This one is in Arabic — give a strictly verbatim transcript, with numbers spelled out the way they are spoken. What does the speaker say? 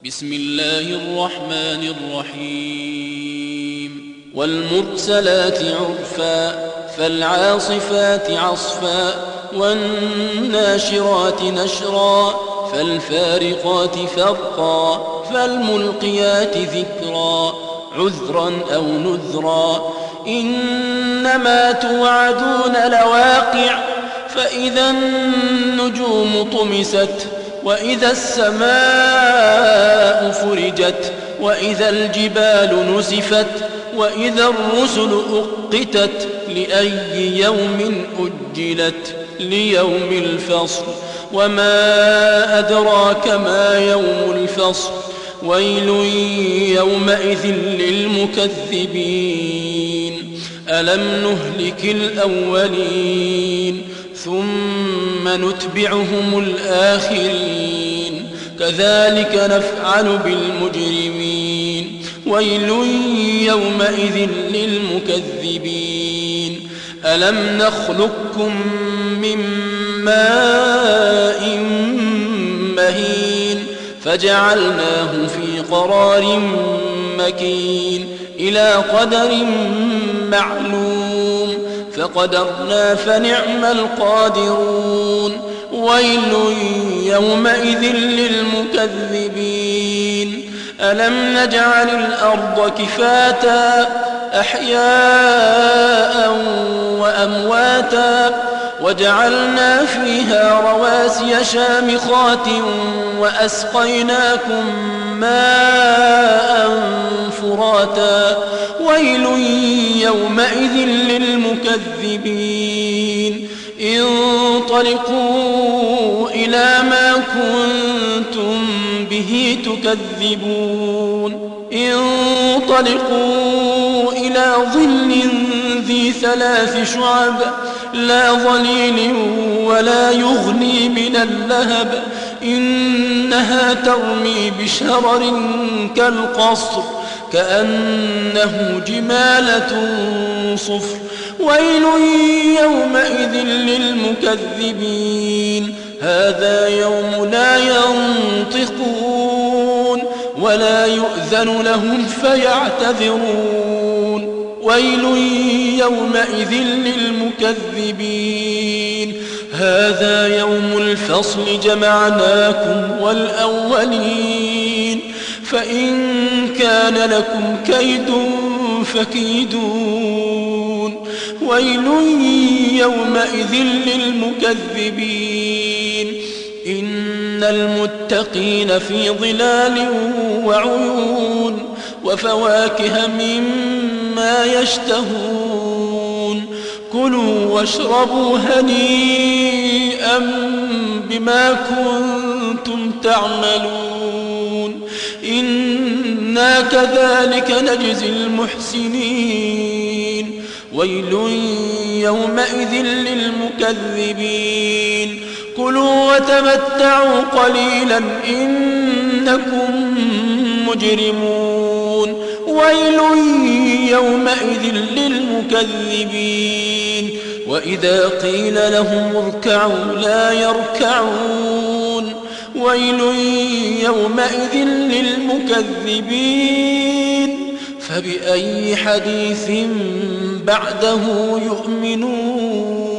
بسم الله الرحمن الرحيم والمرسلات عرفا فالعاصفات عصفا والناشرات نشرا فالفارقات فرقا فالملقيات ذكرا عذرا أو نذرا إنما توعدون لواقع فإذا النجوم طمست وإذا السماء فرجت وإذا الجبال نسفت وإذا الرسل أقتت لأي يوم أجلت ليوم الفصل وما أدراك ما يوم الفصل ويل يومئذ للمكذبين ألم نهلك الأولين ثم نتبعهم الآخرين كذلك نفعل بالمجرمين ويل يومئذ للمكذبين ألم نخلقكم من ماء مهين فجعلناه في قرار مكين إلى قدر معلوم فقدرنا فنعم القادرون ويل يومئذ للمكذبين ألم نجعل الأرض كفاتا أحياء وأمواتا وجعلنا فيها رواسي شامخات وأسقيناكم ماء فراتا ويل يومئذ للمكذبين انطلقوا إلى ما كنتم به تكذبون انطلقوا إلى ظل ذي ثلاث شعب لا ظليل ولا يغني من اللهب إنها ترمي بشرر كالقصر كأنه جمالة صفر ويل يومئذ للمكذبين هذا يوم لا ينطقون ولا يؤذن لهم فيعتذرون ويل يومئذ للمكذبين هذا يوم الفصل جمعناكم والأولين فإن كان لكم كيد فكيدون ويل يومئذ للمكذبين إن المتقين في ظلال وعيون وفواكه مما يشتهون كلوا واشربوا هنيئا بما كنتم تعملون إنا كذلك نجزي المحسنين ويل يومئذ للمكذبين كلوا وتمتعوا قليلا إنكم مجرمون ويل يومئذ للمكذبين وإذا قيل لهم اركعوا لا يركعون ويل يومئذ للمكذبين فبأي حديث بعده يؤمنون